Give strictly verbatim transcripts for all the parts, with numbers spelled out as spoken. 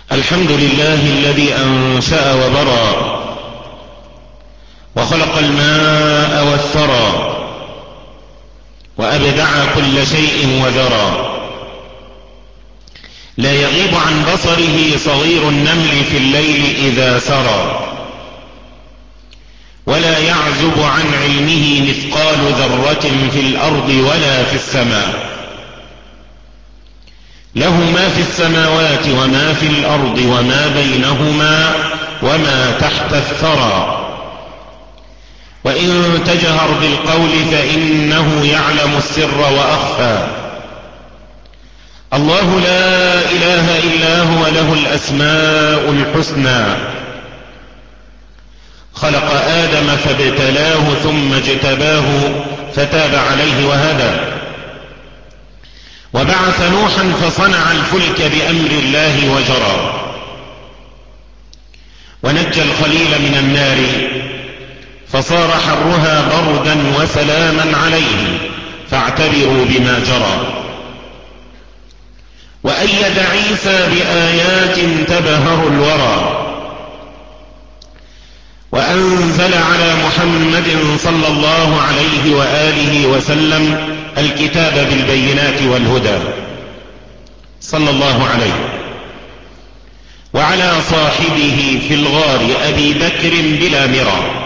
الحمد لله الذي أنشأ وبرى وخلق الماء والثرى وأبدع كل شيء وذرى، لا يغيب عن بصره صغير النمل في الليل إذا سرى، ولا يعزب عن علمه مثقال ذرة في الأرض ولا في السماء، له ما في السماوات وما في الأرض وما بينهما وما تحت الثرى، وإن تجهر بالقول فإنه يعلم السر وأخفى، الله لا إله إلا هو له الأسماء الحسنى، خلق آدم فابتلاه ثم اجتباه فتاب عليه وهدى، وبعث نوحا فصنع الفلك بأمر الله وجرى، ونجى الخليل من النار فصار حرها بردا وسلاما عليه فاعتبروا بما جرى، وأيد عيسى بآيات تبهر الورى، وأنزل على محمد صلى الله عليه وآله وسلم الكتاب بالبينات والهدى صلى الله عليه، وعلى صاحبه في الغار أبي بكر بلا مرى،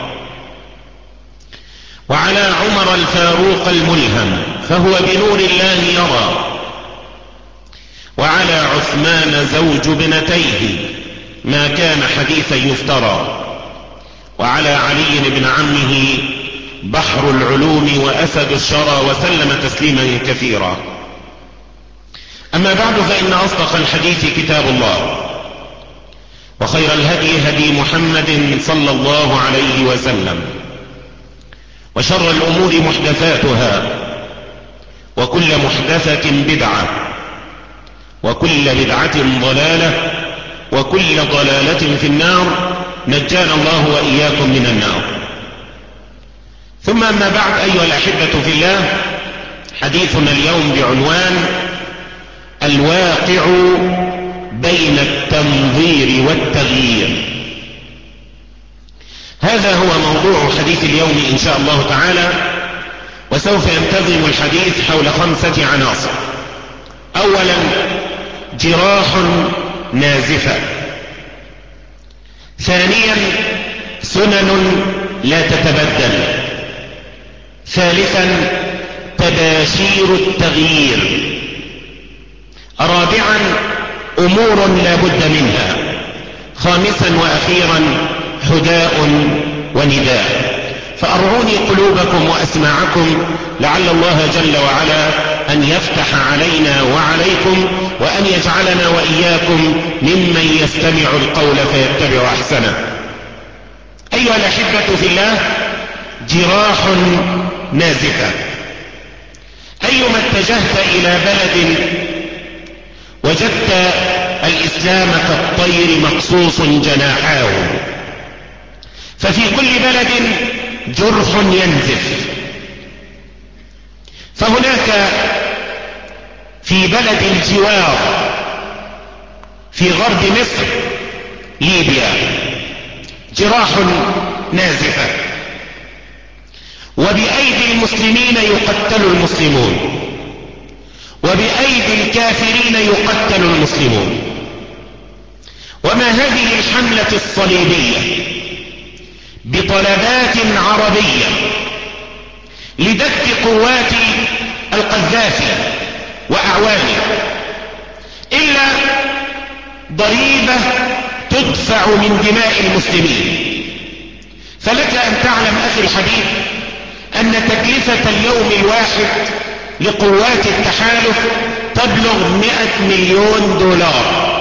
وعلى عمر الفاروق الملهم فهو بنور الله يرى، وعلى عثمان زوج ابنتيه ما كان حديثا يفترى، وعلى علي بن عمه بحر العلوم وأسد الشرى، وسلم تسليما كثيرا. أما بعد، فإن أصدق الحديث كتاب الله، وخير الهدي هدي محمد صلى الله عليه وسلم، وشر الأمور محدثاتها، وكل محدثة بدعة، وكل بدعة ضلالة، وكل ضلالة في النار، نجانا الله وإياكم من النار. ثم أما بعد، أيها الأحبة في الله، حديثنا اليوم بعنوان الواقع بين التنظير والتغيير. هذا هو موضوع حديث اليوم إن شاء الله تعالى، وسوف ينتظم الحديث حول خمسة عناصر. أولا، جراح نازفة. ثانيا، سنن لا تتبدل. ثالثا، تباشير التغيير. رابعا، أمور لا بد منها. خامسا وأخيرا، حداء ونداء. فأرعوني قلوبكم وأسماعكم، لعل الله جل وعلا أن يفتح علينا وعليكم، وأن يجعلنا وإياكم ممن يستمع القول فيتبع أحسنه. أيها الأحبة في الله، جراح نازفة. أيما اتجهت إلى بلد وجدت الإسلام كالطير مقصوص جناحاه، ففي كل بلد جرح ينزف. فهناك في بلد الجوار في غرب مصر ليبيا جراح نازفة، وبأيدي المسلمين يقتل المسلمون، وبأيدي الكافرين يقتل المسلمون. وما هذه الحملة الصليبية بطلبات عربية لدك قوات القذافي وأعوانه إلا ضريبة تدفع من دماء المسلمين. فلك أن تعلم أخي الحبيب أن تكلفة اليوم الواحد لقوات التحالف تبلغ مئة مليون دولار.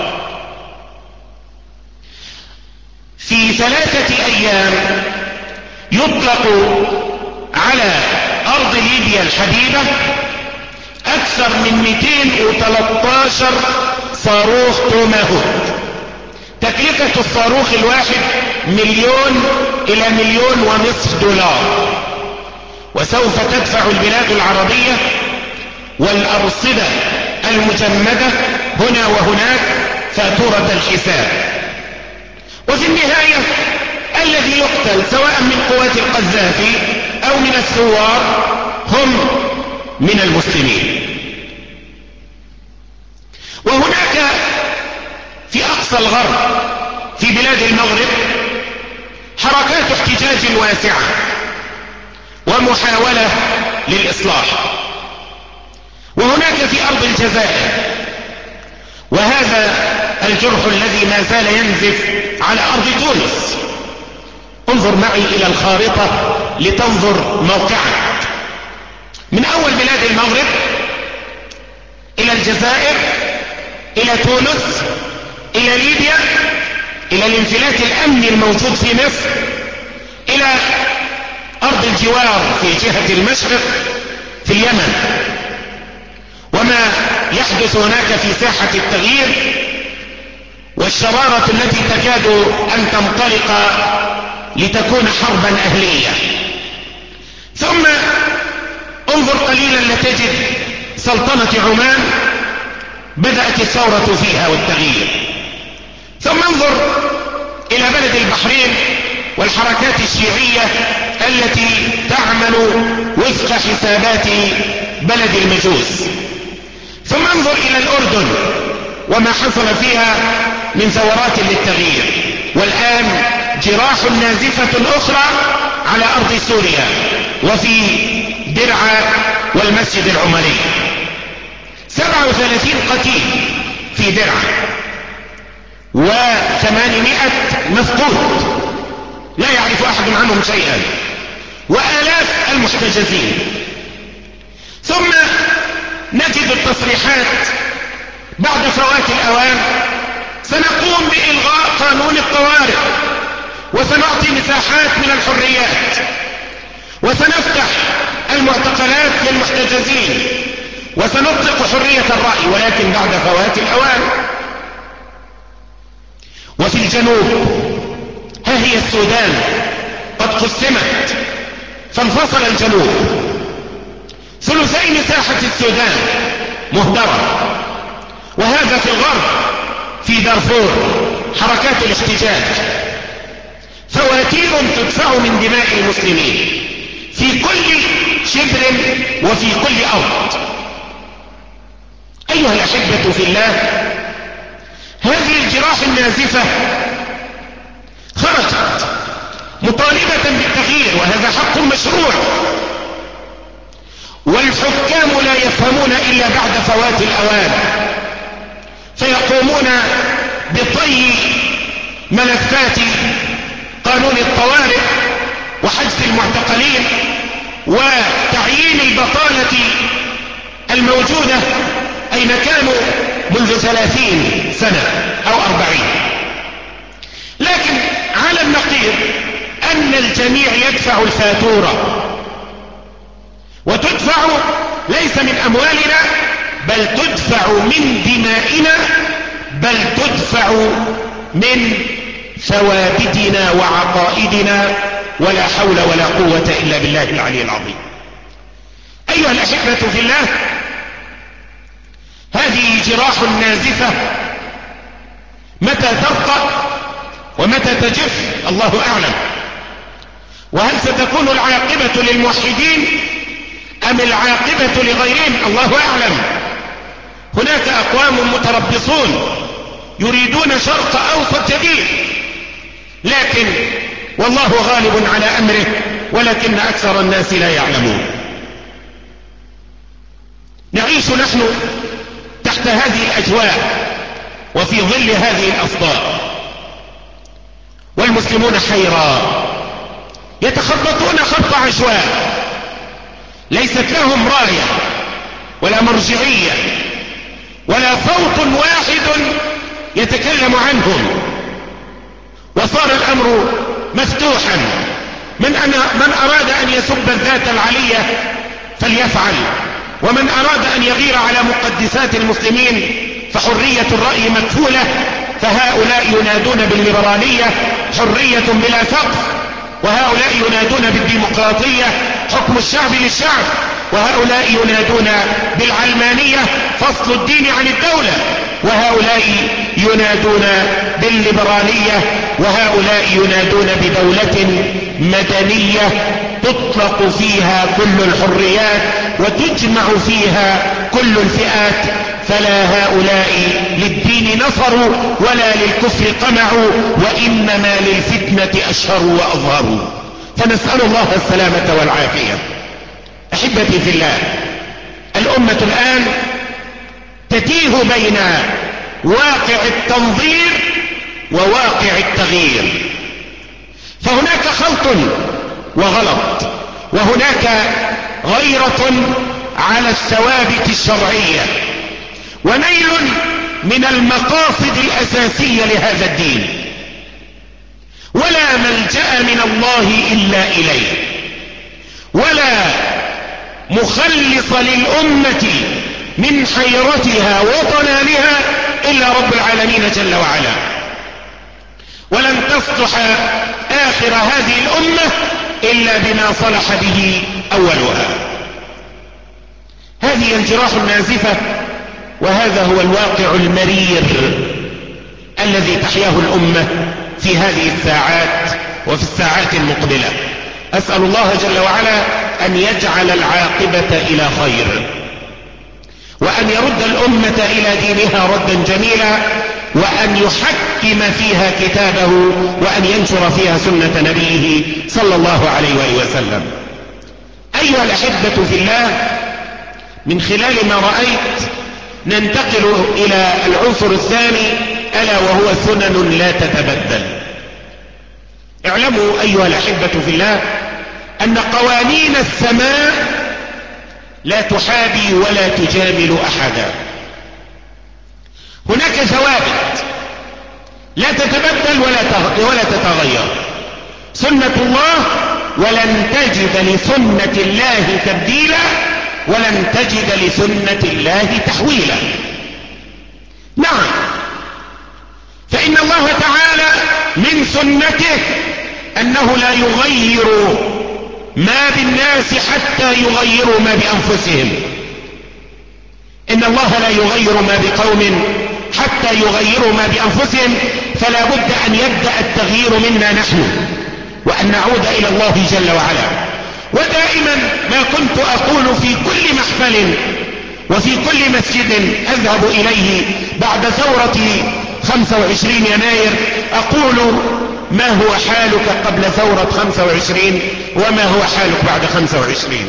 في ثلاثة أيام يطلق على أرض ليبيا الحبيبة أكثر من مئتين وثلاثة عشر صاروخ توماهوك. تكلفة الصاروخ الواحد مليون إلى مليون ونصف دولار. وسوف تدفع البلاد العربية والأرصدة المجمدة هنا وهناك فاتورة الحساب. وفي النهاية الذي يقتل سواء من قوات القذافي أو من الثوار هم من المسلمين. وهناك في أقصى الغرب في بلاد المغرب حركات احتجاج واسعة ومحاولة للإصلاح. وهناك في أرض الجزائر، وهذا الجرح الذي ما زال ينزف على أرض تونس. انظر معي إلى الخارطة لتنظر موقعك من أول بلاد المغرب إلى الجزائر إلى تونس إلى ليبيا إلى الانفلات الأمني الموجود في مصر إلى أرض الجوار في جهة المشرق في اليمن، وما يحدث هناك في ساحة التغيير والشرارة التي تكاد أن تنطلق لتكون حربا أهلية. ثم انظر قليلا لتجد سلطنة عمان بدأت الثورة فيها والتغيير. ثم انظر إلى بلد البحرين والحركات الشيعية التي تعمل وفق حسابات بلد المجوس. ثم انظر إلى الأردن وما حصل فيها من ثورات للتغيير. والآن جراح نازفة أخرى على أرض سوريا وفي درعا والمسجد العمري. سبعة وثلاثين قتيل في درعا وثمانمائة مفقود لا يعرف أحد عنهم شيئا، وآلاف المحتجزين. ثم نجد التصريحات بعد فوات الأوان: سنقوم بإلغاء قانون الطوارئ، وسنعطي مساحات من الحريات، وسنفتح المعتقلات للمحتجزين، وسنطلق حرية الرأي، ولكن بعد فوات الأوان. وفي الجنوب ها هي السودان قد قسمت فانفصل الجنوب، ثلثي مساحة السودان مهدرة. وهذا في الغرب في دارفور حركات الاحتجاج، فواتير تدفع من دماء المسلمين في كل شبر وفي كل أرض. أيها الأحبة في الله، هذه الجراح النازفة خرجت مطالبة بالتغيير، وهذا حق مشروع، والحكام لا يفهمون إلا بعد فوات الأوان، فيقومون بطي ملفات قانون الطوارئ وحجز المعتقلين وتعيين البطالة الموجودة أين كانوا منذ ثلاثين سنة أو أربعين. لكن على النقيض أن الجميع يدفع الفاتورة، وتدفع ليس من أموالنا بل تدفع من دمائنا، بل تدفع من ثوابتنا وعقائدنا، ولا حول ولا قوة إلا بالله العلي العظيم. أيها الأحبة في الله، هذه جراح نازفة متى ترقى ومتى تجف الله أعلم. وهل ستكون العاقبة للموحدين أم العاقبة لغيرهم؟ الله أعلم. هناك أقوام متربصون يريدون شرق أوسط جديد، لكن والله غالب على أمره، ولكن أكثر الناس لا يعلمون. نعيش نحن تحت هذه الأجواء وفي ظل هذه الأصدار، والمسلمون حيران يتخبطون خط عشواء، ليست لهم راية ولا مرجعية ولا صوت واحد يتكلم عنهم، وصار الأمر مفتوحا. من, أنا من أراد أن يسب الذات العلية فليفعل، ومن أراد أن يغير على مقدسات المسلمين فحرية الرأي مكفولة. فهؤلاء ينادون بالليبرالية حرية بلا سقف، وهؤلاء ينادون بالديمقراطية حكم الشعب للشعب. وهؤلاء ينادون بالعلمانية فصل الدين عن الدولة، وهؤلاء ينادون بالليبرالية، وهؤلاء ينادون بدولة مدنية تطلق فيها كل الحريات وتجمع فيها كل الفئات. فلا هؤلاء للدين نصروا ولا للكفر قمعوا، وإنما للفتنة أشهروا وأظهروا. فنسأل الله السلامة والعافية. أحبتي في الله، الأمة الآن تتيه بين واقع التنظير وواقع التغيير، فهناك خلط وغلط، وهناك غيرة على الثوابت الشرعية، ونيل من المقاصد الأساسية لهذا الدين، ولا ملجأ من الله إلا إليه، ولا مخلص للأمة من حيرتها وضلالها إلا رب العالمين جل وعلا. ولن تصلح آخر هذه الأمة إلا بما صلح به أولها. هذه الجراح النازفة، وهذا هو الواقع المرير الذي تحياه الأمة في هذه الساعات وفي الساعات المقبلة. أسأل الله جل وعلا أن يجعل العاقبة إلى خير، وأن يرد الأمة إلى دينها ردا جميلا، وأن يحكم فيها كتابه، وأن ينشر فيها سنة نبيه صلى الله عليه وآله وسلم. أيها الأحبة في الله، من خلال ما رأيت ننتقل إلى العنصر الثاني، ألا وهو سنن لا تتبدل. اعلموا أيها الأحبة في الله أن قوانين السماء لا تحابي ولا تجامل أحدا. هناك ثوابت لا تتبدل ولا ولا تتغير، سنة الله، ولن تجد لسنة الله تبديلا، ولن تجد لسنة الله تحويلا. نعم، فإن الله تعالى من سنته أنه لا يغير ما بالناس حتى يغيروا ما بأنفسهم. إن الله لا يغير ما بقوم حتى يغيروا ما بأنفسهم، فلا بد أن يبدأ التغيير منا نحن، وأن نعود إلى الله جل وعلا. ودائما ما كنت أقول في كل محفل وفي كل مسجد أذهب إليه بعد ثورة خمسة وعشرين يناير، أقول: ما هو حالك قبل ثورة خمسة وعشرين، وما هو حالك بعد خمسة وعشرين؟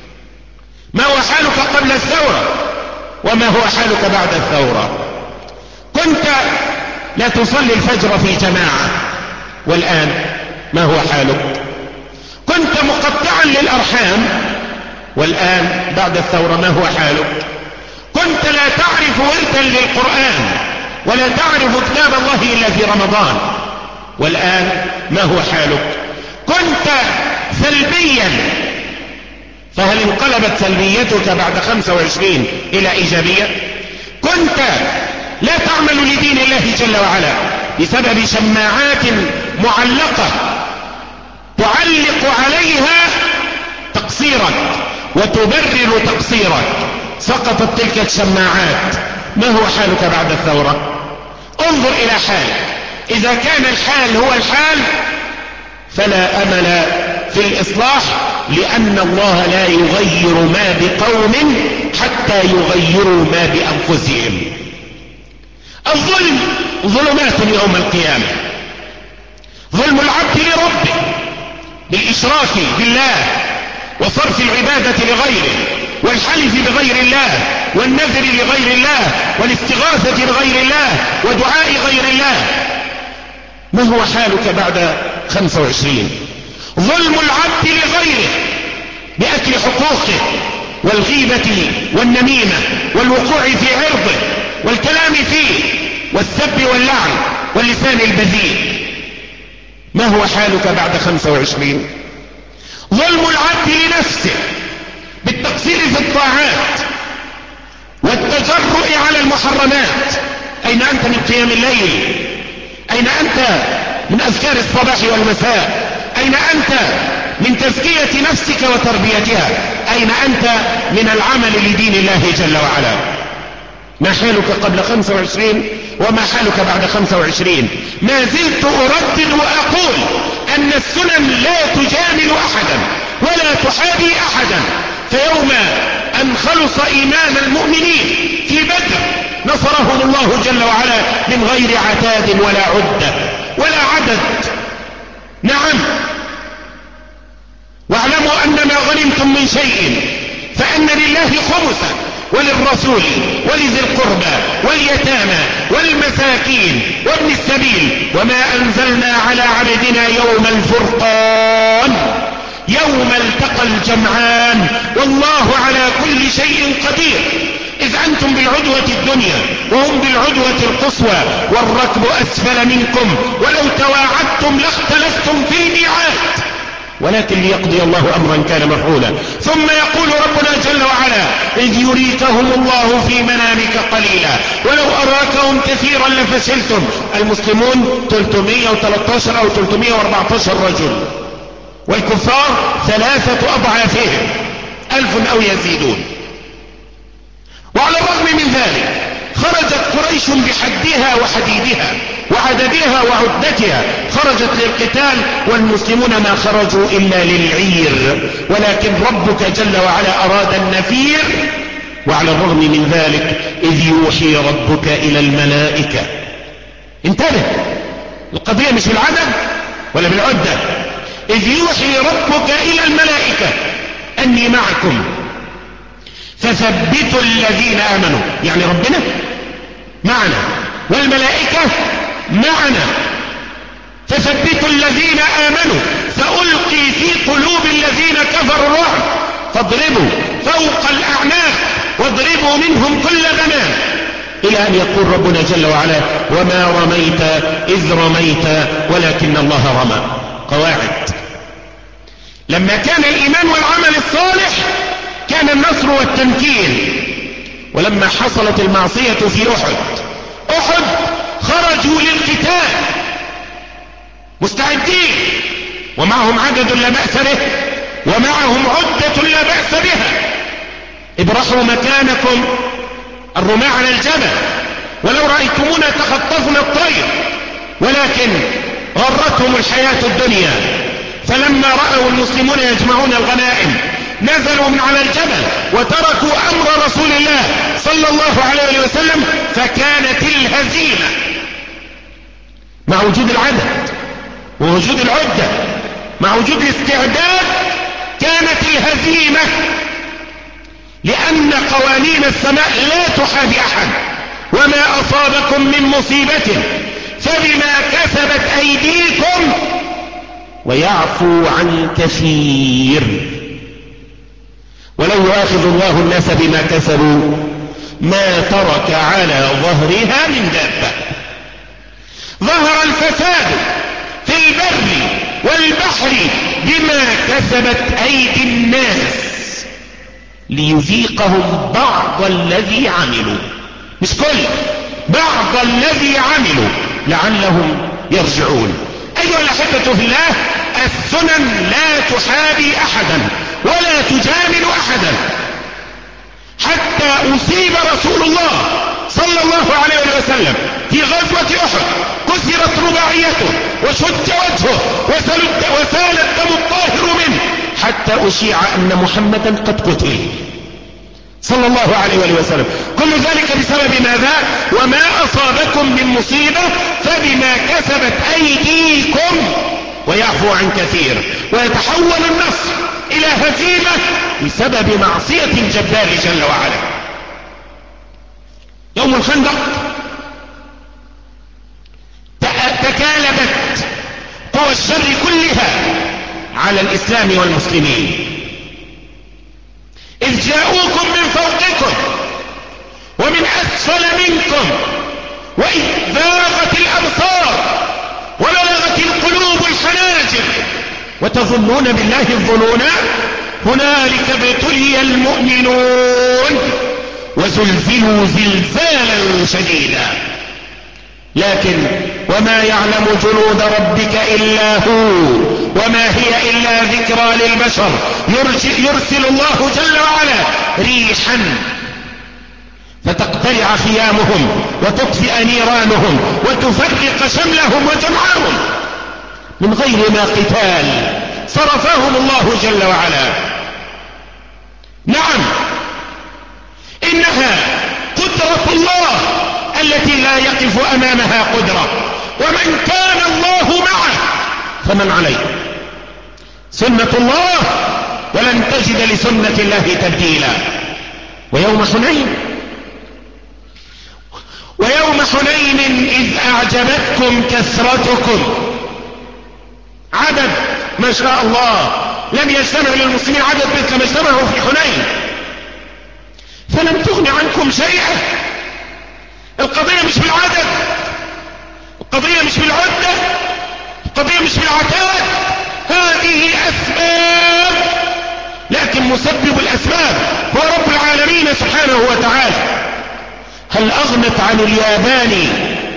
ما هو حالك قبل الثورة، وما هو حالك بعد الثورة؟ كنت لا تصلي الفجر في جماعة، والآن ما هو حالك؟ كنت مقطعا للأرحام، والآن بعد الثورة ما هو حالك؟ كنت لا تعرف وردا للقرآن ولا تعرف كتاب الله إلا في رمضان، والآن ما هو حالك؟ كنت سلبيا، فهل انقلبت سلبيتك بعد خمسة وعشرين إلى إيجابية؟ كنت لا تعمل لدين الله جل وعلا بسبب شماعات معلقة تعلق عليها تقصيرك وتبرر تقصيرك، سقطت تلك الشماعات. ما هو حالك بعد الثورة؟ انظر إلى حالك. إذا كان الحال هو الحال فلا أمل في الإصلاح، لأن الله لا يغير ما بقوم حتى يغيروا ما بأنفسهم. الظلم ظلمات يوم القيامة، ظلم العبد لربه بالإشراك بالله وصرف العبادة لغيره والحلف بغير الله والنذر لغير الله والاستغاثة بغير الله ودعاء غير الله. ما هو حالك بعد خمسة وعشرين؟ ظلم العبد لغيره بأكل حقوقه والغيبة والنميمة والوقوع في عرضه والكلام فيه والسب واللعن واللسان البذيء. ما هو حالك بعد خمسة وعشرين؟ ظلم العبد لنفسه بالتقصير في الطاعات والتجرؤ على المحرمات. أين أنت من قيام الليل؟ أين أنت من أذكار الصباح والمساء؟ أين أنت من تزكية نفسك وتربيتها؟ أين أنت من العمل لدين الله جل وعلا؟ ما حالك قبل خمسة وعشرين وما حالك بعد خمسة وعشرين؟ ما زلت أردد وأقول أن السنن لا تجامل أحدا ولا تحابي أحدا. فيوم أن خلص إيمان المؤمنين في بدر نصرهم الله جل وعلا من غير عتاد ولا عدة ولا عدد. نعم، واعلموا أن ما غنمتم من شيء فأن لله خمسه وللرسول ولذي القربى واليتامى والمساكين وابن السبيل وما أنزلنا على عبدنا يوم الفرقان يوم التقى الجمعان والله على كل شيء قدير. إذ أنتم بالعدوة الدنيا وهم بالعدوة القصوى والركب أسفل منكم ولو تواعدتم لاختلفتم في الميعاد ولكن ليقضي الله أمرا كان مفعولا. ثم يقول ربنا جل وعلا إذ يريكهم الله في منامك قليلا ولو أراكهم كثيرا لفشلتم. المسلمون ثلاثمائة وثلاثة عشر أو ثلاثمائة وأربعة عشر رجل والكفار ثلاثة أضعافهم ألف أو يزيدون. وعلى الرغم من ذلك خرجت قريش بحدها وحديدها وعددها وعدتها خرجت للقتال والمسلمون ما خرجوا إلا للعير ولكن ربك جل وعلا أراد النفير. وعلى الرغم من ذلك إذ يوحي ربك إلى الملائكة. انتبه، القضية مش بالعدد ولا بالعدة. إذ يوحي ربك إلى الملائكة أني معكم فثبتوا الذين آمنوا. يعني ربنا معنا والملائكة معنا. فثبتوا الذين آمنوا سألقي في قلوب الذين كفروا الرعب فاضربوا فوق الأعناق واضربوا منهم كل بنان إلى أن يقول ربنا جل وعلا وما رميت إذ رميت ولكن الله رمى. قواعد. لما كان الإيمان والعمل الصالح كان النصر والتمكين. ولما حصلت المعصية في أحد أحد خرجوا للقتال مستعدين ومعهم عدد لا بأس به ومعهم عدة لا بأس بها. ابرحوا مكانكم الرماة على الجبل ولو رأيتمونا تخطفنا الطير ولكن غرتهم الحياة الدنيا. فلما رأوا المسلمون يجمعون الغنائم نزلوا من على الجبل وتركوا أمر رسول الله صلى الله عليه وسلم فكانت الهزيمة مع وجود العدد ووجود العدة مع وجود الاستعداد. كانت الهزيمة لأن قوانين السماء لا تحابي أحد. وما أصابكم من مصيبة فبما كسبت أيديكم ويعفو عن كثير. ولو يؤاخذ الله الناس بما كسبوا ما ترك على ظهرها من دابة. ظهر الفساد في البر والبحر بما كسبت أيدي الناس ليذيقهم بعض الذي عملوا. مش كل، بعض الذي عملوا لعلهم يرجعون. أيها الأحبة في الله، السنن لا تحابي أحدا ولا تجامل أحدا. حتى أصيب رسول الله صلى الله عليه وسلم في غزوة أحد كسرت رباعيته وشج وجهه وسال الدم الطاهر منه حتى أشيع أن محمدا قد قتل صلى الله عليه وسلم. كل ذلك بسبب ماذا؟ وما أصابكم من مصيبة فبما كسبت أيديكم ويعفو عن كثير. ويتحول النصر إلى هزيمة بسبب معصية الجبار جل وعلا. يوم الخندق تكالبت قوى الشر كلها على الإسلام والمسلمين إذ جاءوكم من فوقكم ومن أسفل منكم وإذ ذاغت الأبصار وبلغت القلوب الحناجر وتظنون بالله الظنون هنالك ابتلي المؤمنون وزلزلوا زلزالا شديدا. لكن وما يعلم جنود ربك إلا هو وما هي إلا ذكرى للبشر. يرسل الله جل وعلا ريحا فتقتلع خيامهم وتطفئ نيرانهم وتفرق شملهم وجمعهم من غير ما قتال، صرفهم الله جل وعلا. نعم، إنها قدرة الله التي لا يقف أمامها قدرة، ومن كان الله معه فمن عليه. سنة الله ولن تجد لسنة الله تبديلا. ويوم حنين ويوم حنين إذ أعجبتكم كثرتكم، عدد ما شاء الله لم يجتمع للمسلمين عدد مثل ما اجتمعوا في حنين، فلم تغن عنكم شيئا. القضية مش بالعدد، القضية مش بالعدة، القضية مش بالعتاد، هذه أسباب، لكن مسبب الأسباب هو رب العالمين سبحانه وتعالى. هل أغنت عن اليابان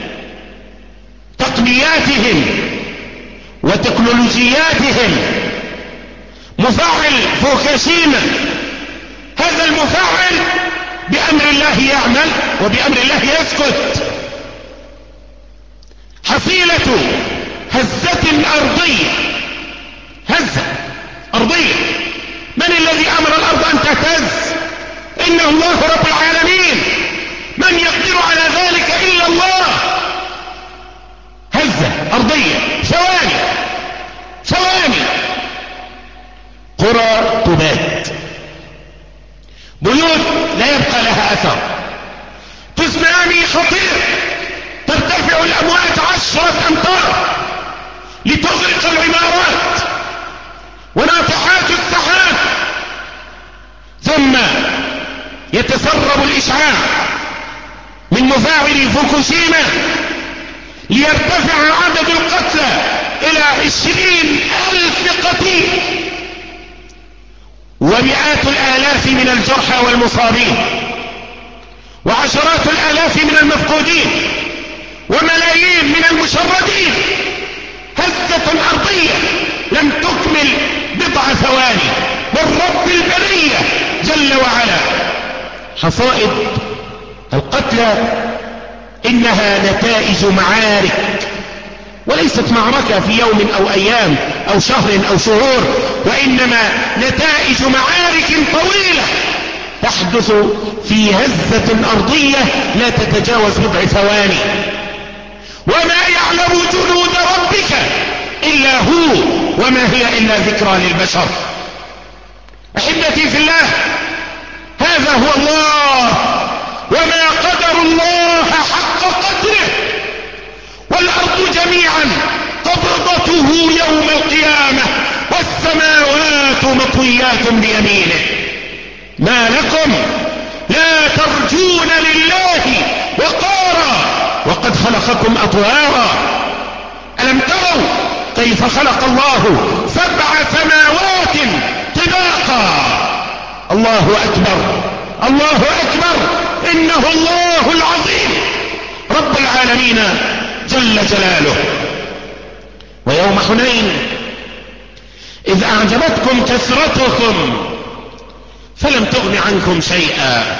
تقنياتهم وتكنولوجياتهم مفاعل فوكوشيما؟ هذا المفاعل بأمر الله يعمل وبأمر الله يسكت. حصيلة هزة أرضية، هزة أرضية، من الذي أمر الأرض أن تهتز؟ إنه الله رب العالمين، من يقدر على ذلك إلا الله. هزة أرضية، ثواني ثواني، قرى تبات، بيوت لا يبقى لها أثر، تسونامي خطير ترتفع الأمواج عشرة أمتار لتغرق العمارات وناطحات السحاب، ثم يتسرب الإشعاع من مفاعل فوكوشيما ليرتفع عدد القتلى إلى عشرين ألف قتيل ومئات الآلاف من الجرحى والمصابين وعشرات الآلاف من المفقودين وملايين من المشردين. هزة أرضية لم تكمل بضع ثواني من رب البرية جل وعلا. حصائد القتلى إنها نتائج معارك، وليست معركة في يوم أو أيام أو شهر أو شهور، وإنما نتائج معارك طويلة تحدث في هزة أرضية لا تتجاوز بضع ثواني. وما يعلم جنود ربك إلا هو وما هي إلا ذكرى للبشر. أحبتي في الله، هذا هو الله، وما قدر الله حق قدره، والأرض جميعا قبضته يوم القيامة والسماوات مطويات بيمينه. ما لكم لا ترجون لله وقارا وقد خلقكم أطوارا؟ ألم تروا كيف خلق الله سبع سماوات طباقا؟ الله أكبر، الله أكبر، إنه الله العظيم رب العالمين جل جلاله. ويوم حنين إذ أعجبتكم كثرتكم فلم تغن عنكم شيئا،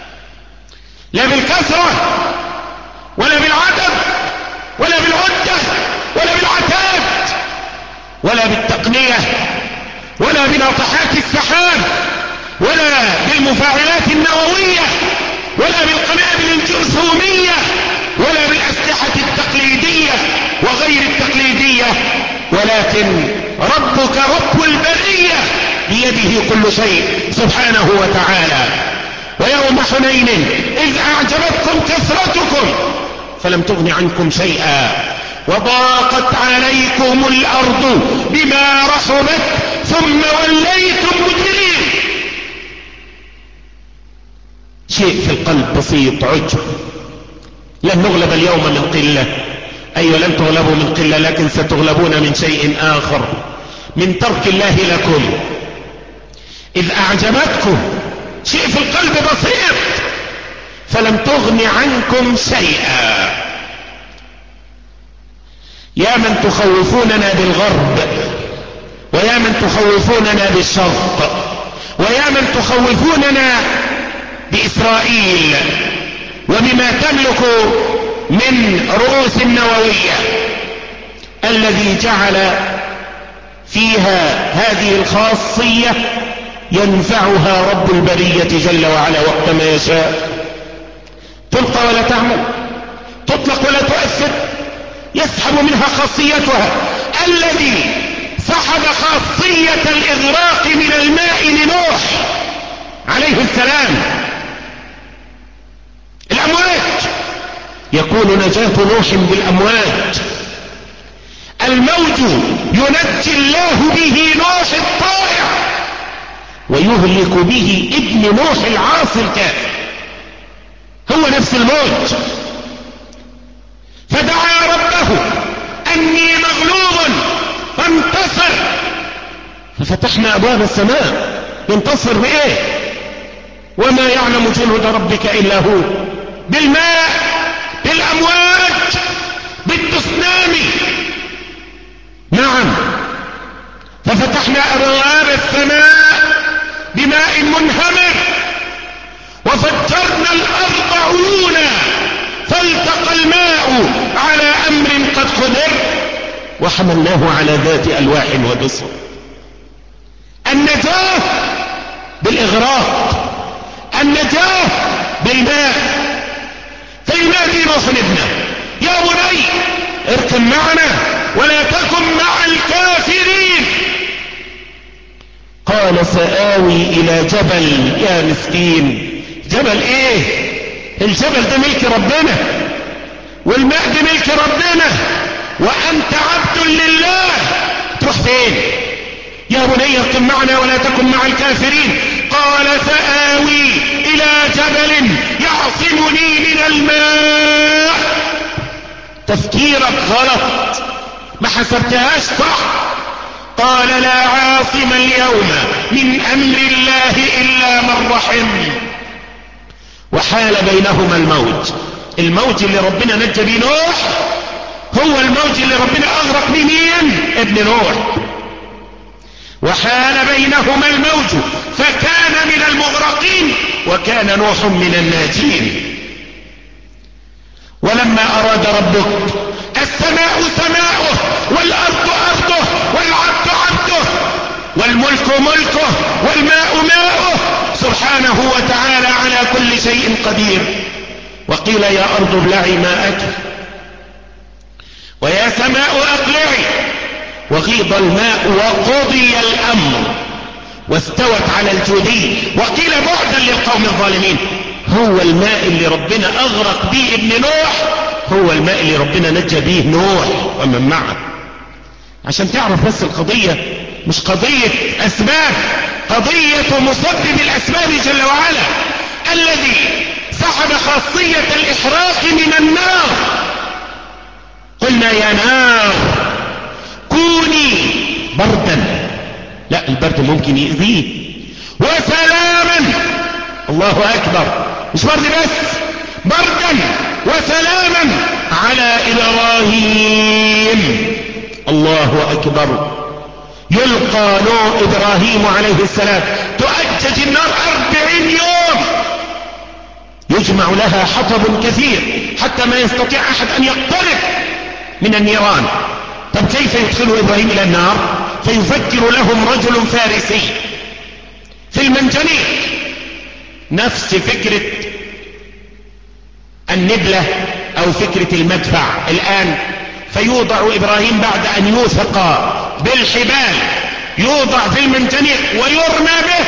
لا بالكثرة ولا بالعدد ولا بالعدة ولا بالعتاد ولا بالتقنية ولا بناطحات السحاب ولا بالمفاعلات النووية ولا بالقنابل الجرثومية ولا بالأسلحة التقليدية وغير التقليدية، ولكن ربك رب البرية بيده كل شيء سبحانه وتعالى. ويوم حنين إذ أعجبتكم كثرتكم فلم تغن عنكم شيئا وضاقت عليكم الأرض بما رحبت ثم وليتم مدبرين. شيء في القلب بسيط، عجب. لن نغلب اليوم من قلة، أيوة لن تغلبوا من قلة، لكن ستغلبون من شيء آخر، من ترك الله لكم. إذ أعجبتكم، شيء في القلب بسيط، فلم تغن عنكم شيئا. يا من تخوفوننا بالغرب ويا من تخوفوننا بالشرق، ويا من تخوفوننا بإسرائيل وبما تملك من رؤوس نووية، الذي جعل فيها هذه الخاصية ينفعها رب البرية جل وعلا وقتما يشاء. تلقى ولا تعمل، تطلق ولا تؤثر، يسحب منها خاصيتها. الذي سحب خاصية الإغراق من الماء لنوح عليه السلام الأمواج، يكون نجاة نوح بالأمواج. الموج ينجي الله به نوح الطائع ويهلك به ابن نوح العاصي الكافر، هو نفس الموج. فدعا ربه أني مغلوب فانتصر، ففتحنا أبواب السماء. ينتصر بإيه؟ وما يعلم جنود ربك إلا هو. بالماء، بالأمواج، بالتسنامي. نعم، ففتحنا أبواب السماء بماء منهمر، وفجرنا الأرض عيونا، فالتقى الماء على أمر قد قدر، وحملناه على ذات ألواح ودسر. النجاة بالإغراق، النجاة بالماء. فينادي نوح ابنه: يا بني اركب معنا ولا تكن مع الكافرين. قال: سآوي إلى جبل. يا مسكين، جبل ايه؟ الجبل ده ملك ربنا، والماء ده ملك ربنا، وأنت عبد لله، تروح فين؟ يا بني اركب معنا ولا تكن مع الكافرين. قال: سآوي إلى جبل يعصمني من الماء. تفكيرك غلط، ما حسبتهاش صح. قال: لا عاصم اليوم من أمر الله إلا من رحم. وحال بينهما الموج. الموج اللي ربنا نجى بيه نوح هو الموج اللي ربنا أغرق به مين؟ ابن نوح. وحال بينهما الموج فكان من المغرقين وكان نوح من الناجين. ولما أراد ربك، السماء سماؤه والأرض أرضه والعبد عبده والملك ملكه والماء ماؤه سبحانه وتعالى على كل شيء قدير. وقيل: يا أرض ابلعي ماءك ويا سماء أقلعي، وغيض الماء وقضي الأمر واستوت على الجودي. وقيل: بعدا للقوم الظالمين. هو الماء اللي ربنا أغرق به ابن نوح هو الماء اللي ربنا نجى به نوح ومن معه. عشان تعرف بس القضية مش قضية أسباب، قضية مسبب الأسباب جل وعلا، الذي سحب خاصية الإحراق من النار. قلنا: يا نار كوني بردا. لا، البرد ممكن يؤذيه. وسلاما، الله أكبر، مش برد بس، بردا وسلاما على إبراهيم. الله أكبر. يلقى نوح إبراهيم عليه السلام، تؤجج النار أربعين يوم، يجمع لها حطب كثير حتى ما يستطيع أحد أن يقترب من النيران. طب كيف يدخل إبراهيم إلى النار؟ فيفكر لهم رجل فارسي في المنجنيق، نفس فكرة النبلة أو فكرة المدفع الآن. فيوضع إبراهيم بعد أن يوثق بالحبال، يوضع في المنجنيق ويرمى به،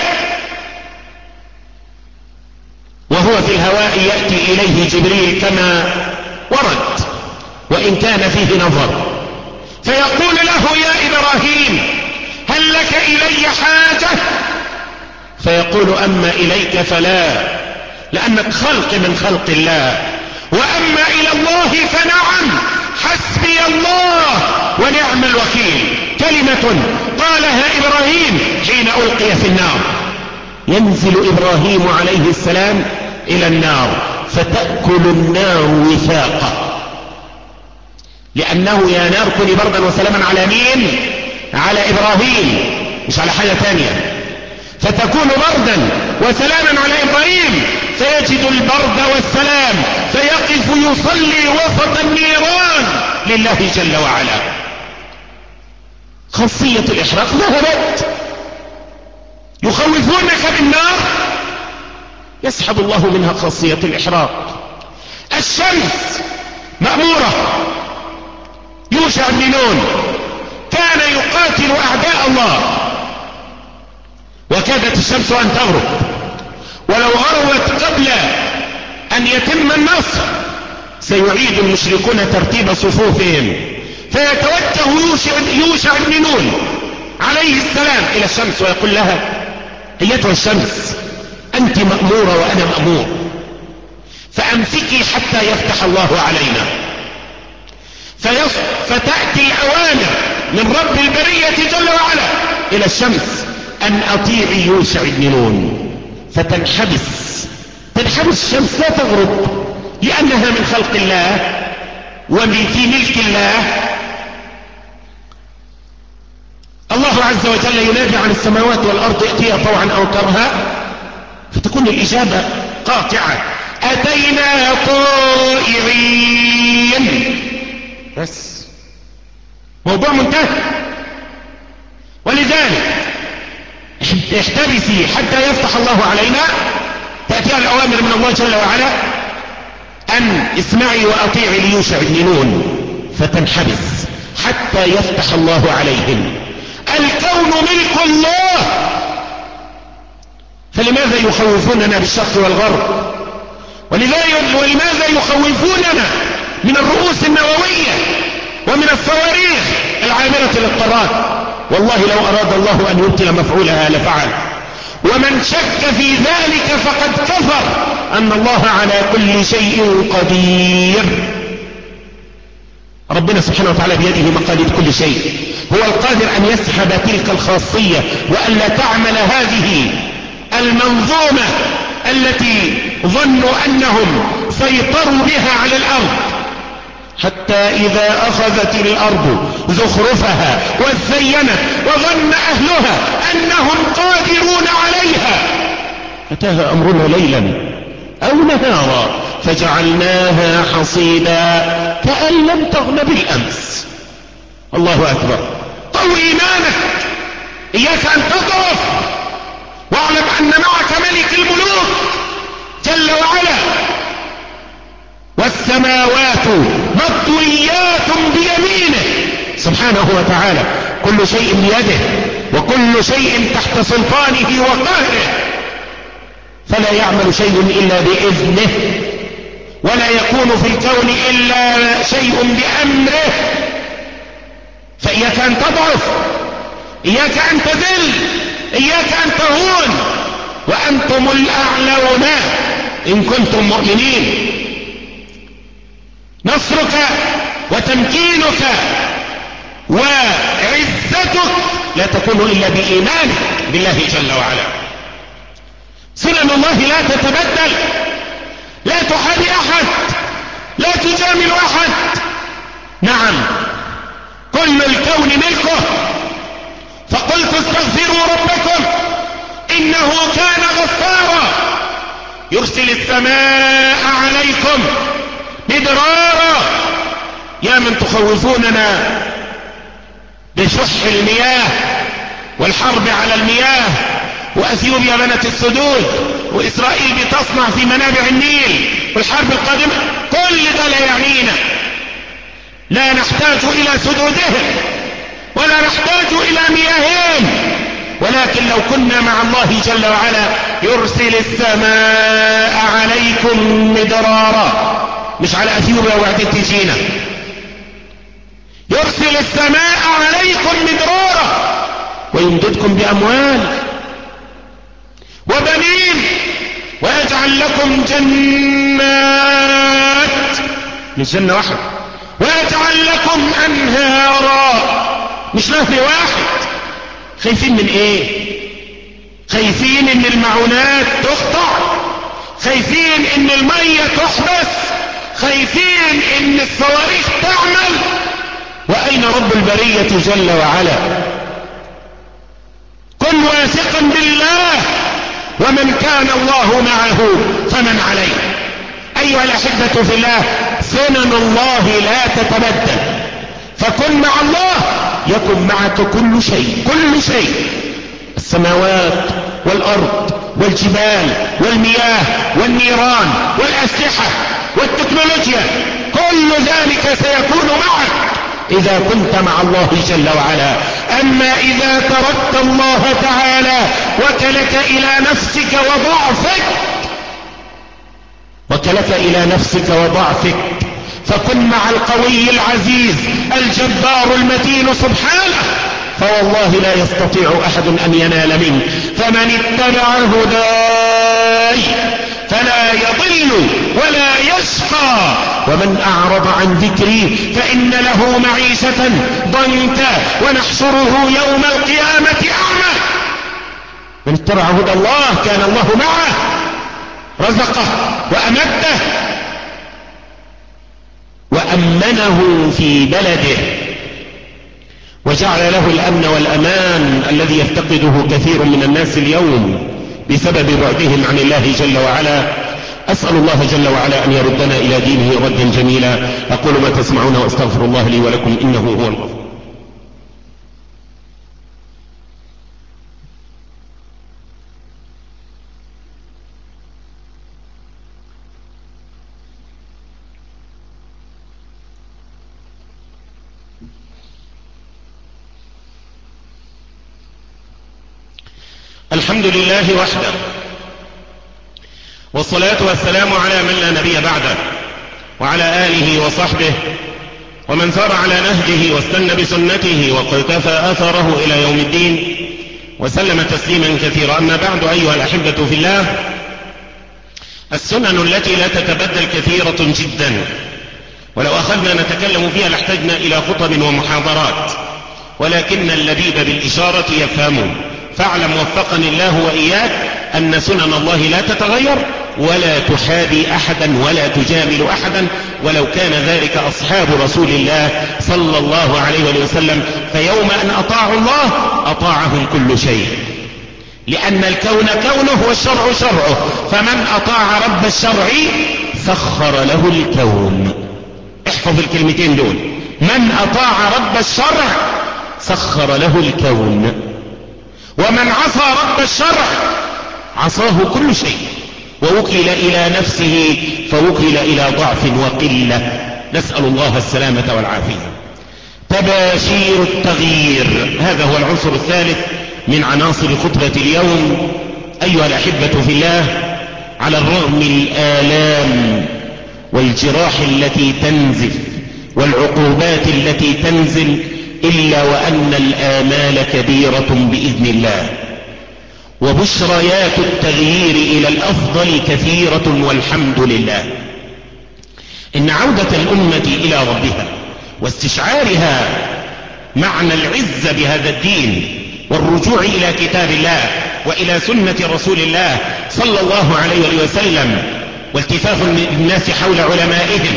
وهو في الهواء يأتي إليه جبريل كما ورد وإن كان فيه نظر، فيقول له: يا إبراهيم هل لك إلي حاجة؟ فيقول: أما إليك فلا، لأنك خلق من خلق الله، وأما إلى الله فنعم، حسبي الله ونعم الوكيل. كلمة قالها إبراهيم حين ألقي في النار. ينزل إبراهيم عليه السلام إلى النار فتأكل النار وثاقه، لأنه يا نار كوني بردا وسلاما على مين؟ على إبراهيم مش على حاجة تانية، فتكون بردا وسلاما على إبراهيم، فيجد البرد والسلام فيقف يصلي وسط النيران لله جل وعلا. خاصية الإحراق ذهبت. يخوفونك بالنار، يسحب الله منها خاصية الإحراق. الشمس مأمورة. يوشع بن نون كان يقاتل أعداء الله، وكادت الشمس أن تغرب، ولو غربت قبل أن يتم النصر سيعيد المشركون ترتيب صفوفهم، فيتوجه يوشع, يوشع بن نون عليه السلام إلى الشمس ويقول لها: أيتها الشمس أنت مأمورة وأنا مأمور، فأمسكي حتى يفتح الله علينا. فتأتي الأوامر من رب البرية جل وعلا إلى الشمس أن أطيعي يوشع بن نون، فتنحبس تنحبس الشمس لا تغرب، لأنها من خلق الله ومن في ملك الله. الله عز وجل ينادي عن السماوات والأرض ائتيا طوعا أو كرها، فتكون الإجابة قاطعة: أتينا طائعين. بس موضوع منتهى. ولذلك احتبسي حتى يفتح الله علينا. تأتيها الأوامر من الله جل وعلا أن اسمعي وأطيعي ليوشع بن نون، فتنحبس حتى يفتح الله عليهم. الكون ملك الله، فلماذا يخوفوننا بالشرق والغرب؟ ولماذا يخوفوننا من الرؤوس النووية ومن الصواريخ العامرة للقارات؟ والله لو أراد الله أن يبطل مفعولها لفعل. ومن شك في ذلك فقد كفر أن الله على كل شيء قدير. ربنا سبحانه وتعالى بيده مقاليد كل شيء، هو القادر أن يسحب تلك الخاصية وألا تعمل هذه المنظومة التي ظنوا أنهم سيطروا بها على الأرض، حتى إذا أخذت الأرض زخرفها وزينت وظن أهلها أنهم قادرون عليها أتاها أمرنا ليلا أو نهارا فجعلناها حصيدا كأن لم تغن بالأمس. الله أكبر. قوي إيمانك، إياك أن تضعف، واعلم أن معك ملك الملوك جل وعلا، والسماوات مطويات بيمينه سبحانه وتعالى، كل شيء بيده وكل شيء تحت سلطانه وقهره، فلا يعمل شيء إلا بإذنه، ولا يكون في الكون إلا شيء بأمره. فإياك أن تضعف، إياك أن تذل، إياك أن تهون، وأنتم الأعلون إن كنتم مؤمنين. نصرك وتمكينك وعزتك لا تكون إلا بإيمانك بالله جل وعلا. سنن الله لا تتبدل، لا تحابي أحد، لا تجامل أحد. نعم كل الكون ملكه، فقلت استغفروا ربكم إنه كان غفارا يرسل السماء عليكم مدرارا. يا من تخوفوننا بشح المياه والحرب على المياه، وأثيوبيا بنت السدود، وإسرائيل بتصنع في منابع النيل، والحرب القادمة، كل ده لا يعنينا. لا نحتاج إلى سدودهم ولا نحتاج إلى مياههم، ولكن لو كنا مع الله جل وعلا يرسل السماء عليكم مدرارا، مش على أثيوبيا وعدت تجينا، يرسل السماء عليكم مدرارا ويمددكم بأموال وبنين ويجعل لكم جنات، مش جنة واحدة، ويجعل لكم أنهارا، مش نهر واحد. خايفين من ايه؟ خايفين ان المعونات تقطع، خايفين ان المية تحبس، خايفين ان الصواريخ تعمل. وأين رب البرية جل وعلا؟ ومن كان الله معه فمن عليه. أيها الأحبة في الله، سنن الله لا تتبدل، فكن مع الله يكن معك كل شيء، كل شيء، السماوات والأرض والجبال والمياه والنيران والأسلحة والتكنولوجيا، كل ذلك سيكون معك إذا كنت مع الله جل وعلا. أما إذا تركت الله تعالى وكلك إلى نفسك وضعفك وكلك إلى نفسك وضعفك فكن مع القوي العزيز الجبار المتين سبحانه، فوالله لا يستطيع أحد أن ينال منه. فمن اتبع هداي فلا يضل ولا يشقى، ومن أعرض عن ذكري فإن له معيشة ضنكا ونحشره يوم القيامة أعمى. من اتبع هدى الله كان الله معه، رزقه وأمده وأمنه في بلده، وجعل له الأمن والأمان الذي يفتقده كثير من الناس اليوم بسبب بعدهم عن الله جل وعلا. أسأل الله جل وعلا أن يردنا إلى دينه ردا جميلا. أقول ما تسمعون وأستغفر الله لي ولكم إنه هو الغفور. الحمد لله وحده، والصلاة والسلام على من لا نبي بعده، وعلى آله وصحبه ومن سار على نهجه واستنى بسنته واقتفى أثره إلى يوم الدين وسلم تسليما كثيرا. أما بعد، أيها الأحبة في الله، السنن التي لا تتبدل كثيرة جدا، ولو أخذنا نتكلم فيها لاحتجنا إلى خطب ومحاضرات، ولكن اللبيب بالإشارة يفهم. فاعلم وفقني الله وإياك أن سنن الله لا تتغير ولا تحابي أحدا ولا تجامل أحدا، ولو كان ذلك أصحاب رسول الله صلى الله عليه وسلم، فيوم أن أطاعوا الله أطاعهم كل شيء، لأن الكون كونه والشرع شرعه، فمن أطاع رب الشرع سخر له الكون. احفظ الكلمتين دول، من أطاع رب الشرع سخر له الكون، ومن عصى رب الشرع عصاه كل شيء، ووكل إلى نفسه فوكل إلى ضعف وقلة. نسأل الله السلامة والعافية. تباشير التغيير، هذا هو العنصر الثالث من عناصر خطبة اليوم. أيها الأحبة في الله، على الرغم الآلام والجراح التي تنزف والعقوبات التي تنزل، إلا وأن الآمال كبيرة بإذن الله، وبشريات التغيير إلى الأفضل كثيرة والحمد لله. إن عودة الأمة إلى ربها واستشعارها معنى العزة بهذا الدين والرجوع إلى كتاب الله وإلى سنة رسول الله صلى الله عليه وسلم، والتفاف الناس حول علمائهم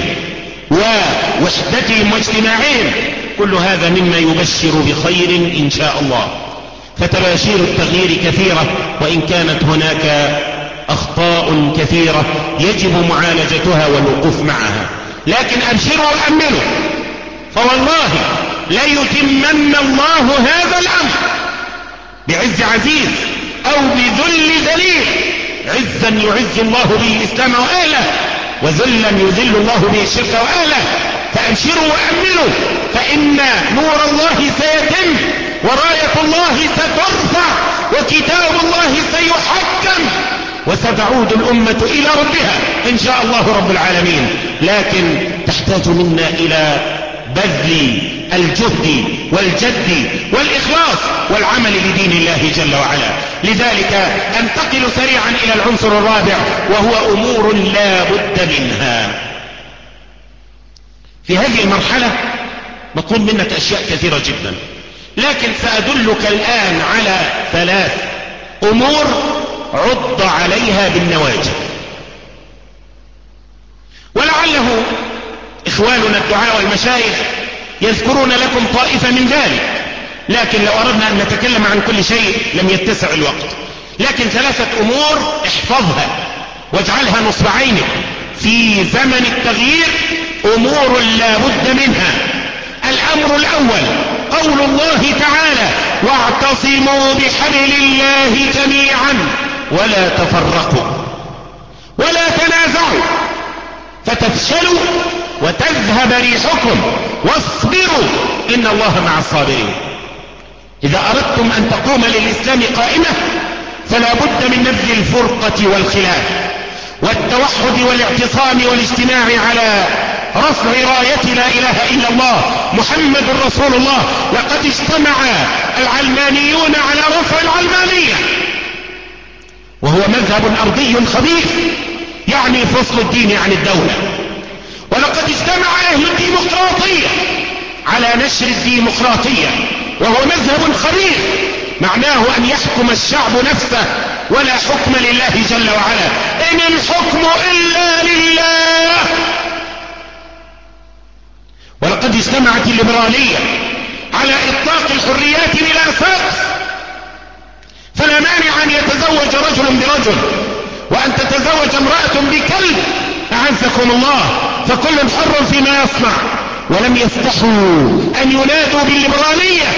ووحدتهم واجتماعهم، كل هذا مما يبشر بخير إن شاء الله. فتباشير التغيير كثيرة، وإن كانت هناك أخطاء كثيرة يجب معالجتها والوقوف معها، لكن أبشروا وأمنوا، فوالله لا يتمن الله هذا الأمر بعز عزيز أو بذل ذليل. عزا يعز الله به الإسلام وأهله، وذلا يذل الله به الشرك وأهله. فأبشروا وأمنوا، فإن نور الله سيتم، وراية الله سترفع، وكتاب الله سيحكم، وستعود الأمة إلى ربها إن شاء الله رب العالمين. لكن تحتاج منا إلى بذل الجهد والجد والإخلاص والعمل لدين الله جل وعلا. لذلك أنتقل سريعا إلى العنصر الرابع، وهو أمور لا بد منها. في هذه المرحلة مطلوب منك أشياء كثيرة جدا، لكن سأدلك الآن على ثلاث أمور عض عليها بالنواجذ، ولعله إخواننا الدعاء والمشايخ يذكرون لكم طائفة من ذلك، لكن لو أردنا أن نتكلم عن كل شيء لم يتسع الوقت. لكن ثلاثة أمور احفظها واجعلها نصب عينك في زمن التغيير، أمور لا بد منها. الأمر الأول قول الله تعالى: واعتصموا بحبل الله جميعا ولا تفرقوا ولا تنازعوا فتفشلوا وتذهب ريحكم واصبروا إن الله مع الصابرين. إذا أردتم أن تقوم للإسلام قائمة فلا بد من نبذ الفرقة والخلاف والتوحد والاعتصام والاجتماع على رفع راية لا إله إلا الله محمد رسول الله. لقد اجتمع العلمانيون على رفع العلمانية، وهو مذهب أرضي خبيث يعني فصل الدين عن الدولة. ولقد اجتمع أهل الديمقراطية على نشر الديمقراطية، وهو مذهب خبيث معناه أن يحكم الشعب نفسه ولا حكم لله جل وعلا. إن الحكم إلا لله. ولقد اجتمعت الليبرالية على إطلاق الحريات بلا سقف، فلا مانع أن يتزوج رجل برجل وأن تتزوج امرأة بكلب أعزكم الله، فكل حر فيما يصنع. ولم يستحوا أن ينادوا بالليبرالية،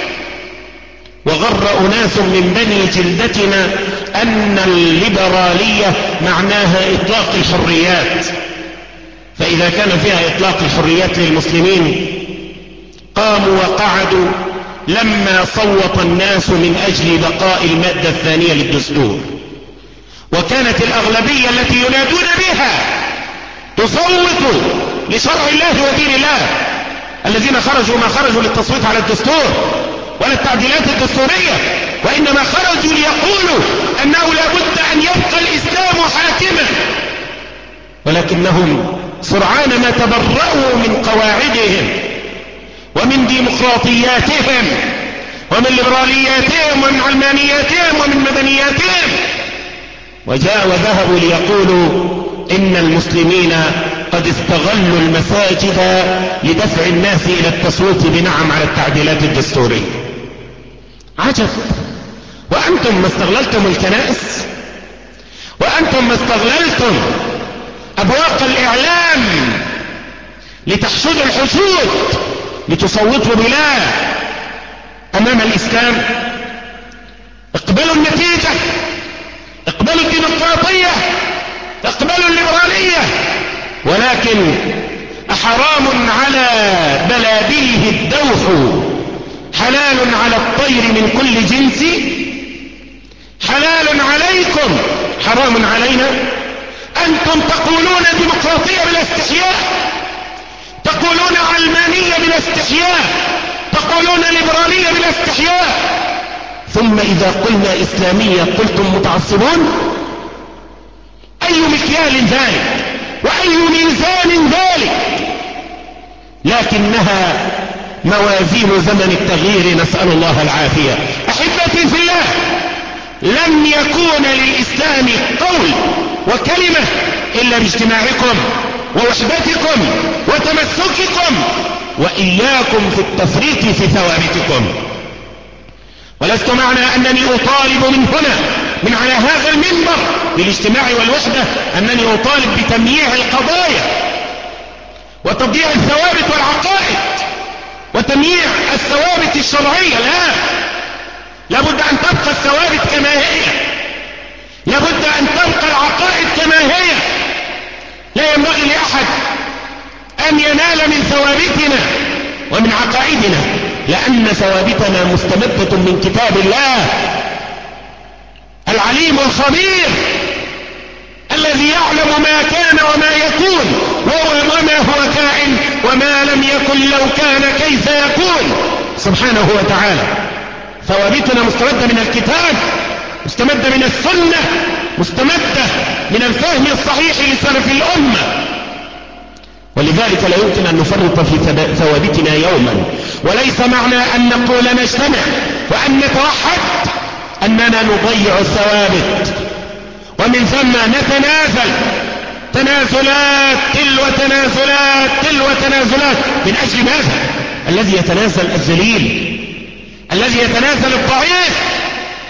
وغر أناس من بني جلدتنا أن الليبرالية معناها إطلاق الحريات، فإذا كان فيها إطلاق الحريات للمسلمين قاموا وقعدوا لما صوت الناس من أجل بقاء المادة الثانية للدستور، وكانت الأغلبية التي ينادون بها تصوت لشرع الله ودين الله. الذين خرجوا ما خرجوا للتصويت على الدستور ولا التعديلات الدستورية، وإنما خرجوا ليقولوا أنه لا بد أن يبقى الإسلام حاكما، ولكنهم سرعان ما تبرأوا من قواعدهم ومن ديمقراطياتهم ومن ليبرالياتهم ومن علمانياتهم ومن مدنياتهم، وجاء وذهبوا ليقولوا إن المسلمين قد استغلوا المساجد لدفع الناس إلى التصويت بنعم على التعديلات الدستورية. عجب! وأنتم ما استغللتم الكنائس، وأنتم ما استغللتم أبواق الإعلام لتحشدوا الحشود لتصوتوا بلا أمام الإسلام. اقبلوا النتيجة، اقبلوا الديمقراطية، اقبلوا الليبرالية، ولكن أحرام على بلابله الدوح حلال على الطير من كل جنس، حلال عليكم حرام علينا. أنتم تقولون ديمقراطية بلا استحياء، تقولون علمانية بلا استحياء، تقولون ليبرالية بلا استحياء، ثم إذا قلنا إسلامية قلتم متعصبون. أي مكيال ذلك وأي ميزان ذلك؟ لكنها موازين زمن التغيير، نسأل الله العافية. أحبتي في الله، لن يكون للإسلام قول وكلمة إلا باجتماعكم ووحدتكم وتمسككم، وإياكم في التفريط في ثوابتكم. ولست معنى أنني أطالب من هنا من على هذا المنبر بالاجتماع والوحدة أنني أطالب بتمييع القضايا وتضييع الثوابت والعقائد وتمييع الثوابت الشرعية. لا، لابد أن تبقى الثوابت كما هي، لابد أن تبقى العقائد كما هي. لا ينبغي لأحد أن ينال من ثوابتنا ومن عقائدنا، لأن ثوابتنا مستمدة من كتاب الله العليم الخبير الذي يعلم ما كان وما يكون وما هو كائن وما لم يكن لو كان كيف يكون سبحانه وتعالى. ثوابتنا مستمدة من الكتاب، مستمدة من السنة، مستمدة من الفهم الصحيح لسلف الأمة، ولذلك لا يمكن أن نفرط في ثوابتنا يوما. وليس معنى أن نقول نجتمع وأن نتوحد أننا نضيع الثوابت، ومن ثم نتنازل تنازلات تلو تنازلات تلو تنازلات. من أجل ماذا؟ الذي يتنازل الذليل، الذي يتنازل الضعيف،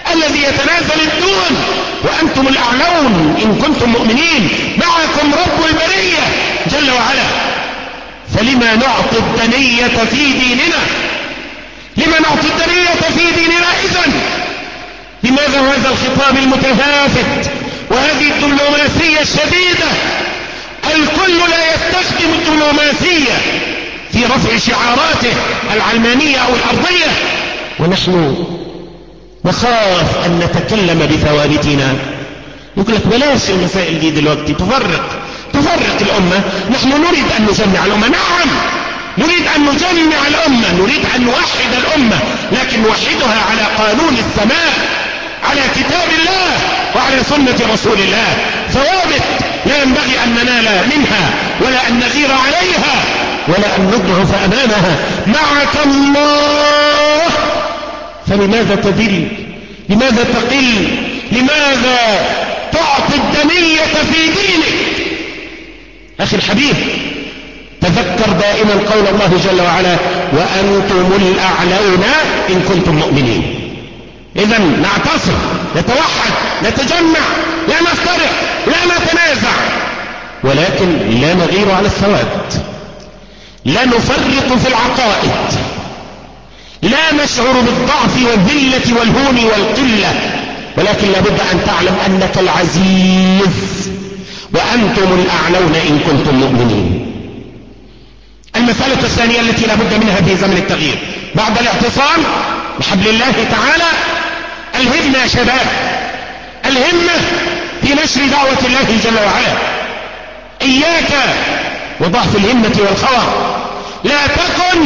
الذي يتنازل الدون وأنتم الأعلون إن كنتم مؤمنين، معكم رب البرية جل وعلا. فلما نعطي الدنية في ديننا؟ لما نعطي الدنية في ديننا إذن؟ لماذا هذا الخطاب المتهافت وهذه الدبلوماسية الشديدة؟ الكل لا يستخدم الدبلوماسية في رفع شعاراته العلمانية أو الأرضية، ونحن نخاف أن نتكلم بثوابتنا. يقول لك بلاش المسائل دي دلوقتي، تفرق تفرق الأمة. نحن نريد أن نجمع الأمة، نعم نريد أن نجمع الأمة، نريد أن نوحد الأمة، لكن نوحدها على قانون السماء، على كتاب الله وعلى سنة رسول الله، ثوابت لا ينبغي أن ننال منها ولا أن نغير عليها ولا أن نضعف أمامها. معك الله، فلماذا تذل؟ لماذا تقل؟ لماذا تعطي الدنية في دينك؟ أخي الحبيب، تذكر دائما قول الله جل وعلا: وأنتم الأعلون إن كنتم مؤمنين. إذن نعتصم، نتوحد، نتجمع، لا نفترق، لا نتنازع، ولكن لا نغير على الثوابت، لا نفرط في العقائد، لا نشعر بالضعف والذلة والهون والقلة، ولكن لابد أن تعلم أنك العزيز وأنتم الأعلون إن كنتم مؤمنين. المسألة الثانية التي لابد منها في زمن التغيير بعد الاعتصام بحبل الله تعالى: الهمة يا شباب، الهمة في نشر دعوة الله جل وعلا. إياك وضعف الهمة والخوف. لا تكن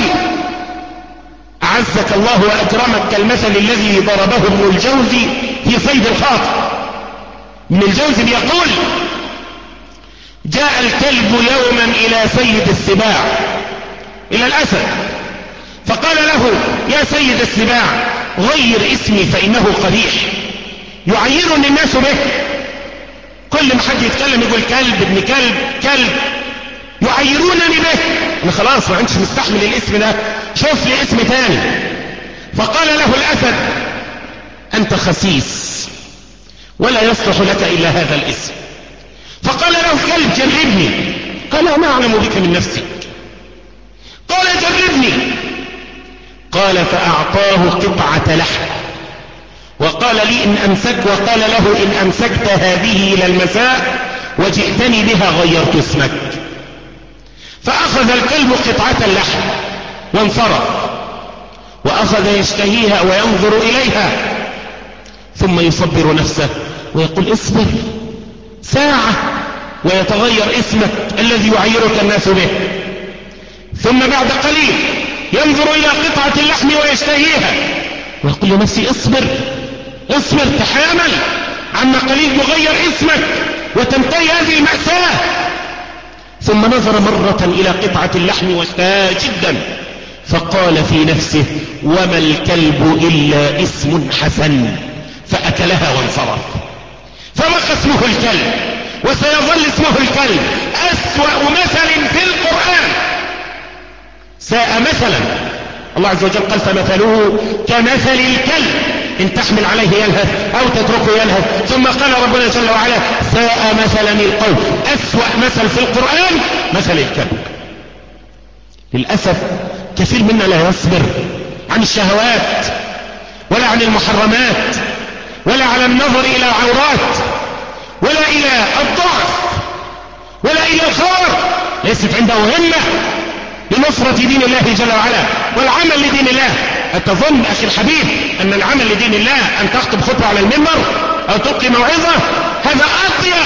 أعزك الله وأكرمك كالمثل الذي ضربه ابن الجوزي في صيد الخاطر. ابن الجوزي بيقول: جاء الكلب يوما إلى سيد السباع، إلى الأسد، فقال له: يا سيد السباع، غير اسمي فإنه قبيح، يعيرني الناس به. كل ما حد يتكلم يقول كلب ابن كلب كلب، يعيرونني به. أنا خلاص ما عندش مستحمل الاسم ده، شوف لي اسم تاني. فقال له الأسد: أنت خسيس ولا يصلح لك إلا هذا الاسم. فقال له الكلب: جربني. قال: أنا أعلم بك من نفسك. قال: جربني. قال: فأعطاه قطعة لحم وقال لي إن أمسك وقال له إن أمسكت هذه إلى المساء وجئتني بها غيرت اسمك. فأخذ الكلب قطعة اللحم وانصرف، وأخذ يشتهيها وينظر إليها، ثم يصبر نفسه ويقول: اصبر ساعة ويتغير اسمك الذي يعيرك الناس به. ثم بعد قليل ينظر إلى قطعة اللحم ويشتهيها ويقول لنفسه: اصبر اصبر تحامل، عما قليل يغير اسمك وتنتهي هذه المأساة. ثم نظر مرة إلى قطعة اللحم واشتهاها جدا، فقال في نفسه: وما الكلب إلا اسم حسن، فأكلها وانصرف. فبقى اسمه الكلب وسيظل اسمه الكلب أسوأ مثل في القرآن. ساء مثلا، الله عز وجل قال: فمثله كمثل الكلب إن تحمل عليه يلهث أو تتركه يلهث. ثم قال ربنا جل وعلا: ساء مثلا القوم. أسوأ مثل في القرآن مثل الكلب. للأسف كثير منا لا يصبر عن الشهوات ولا عن المحرمات ولا على النظر إلى عورات ولا إلى الضعف ولا إلى الخور. ليست عنده همة لنصرة دين الله جل وعلا والعمل لدين الله. أتظن أخي الحبيب أن العمل لدين الله أن تخطب خطبة على المنبر أو تلقي موعظة؟ هذا أضيق